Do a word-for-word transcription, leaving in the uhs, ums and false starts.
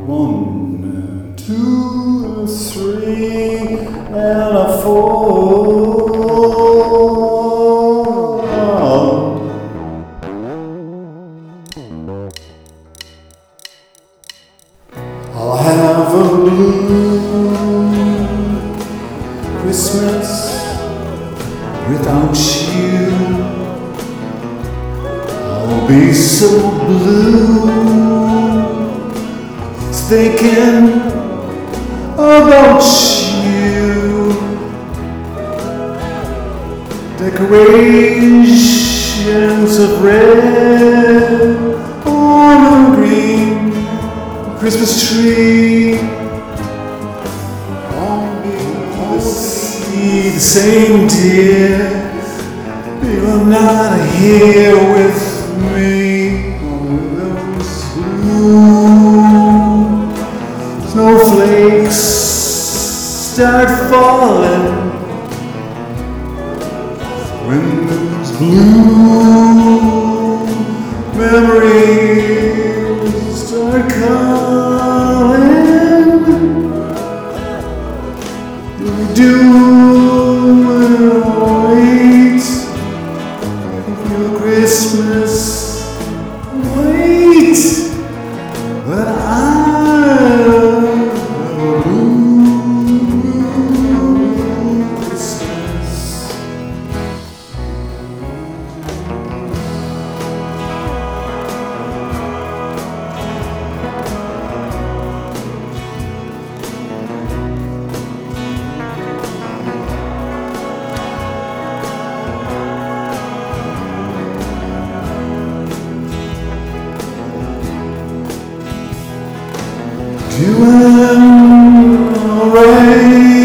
One, two, three, and a four. I'll have a blue Christmas without you. I'll be so blue thinking about you. Decorations of red on a green Christmas tree. I'll see the same dear, you're not here with me. Those blue snowflakes start falling when those blue memories start calling. We do wait for your Christmas, wait, but I'll have a blue Christmas. You am alright.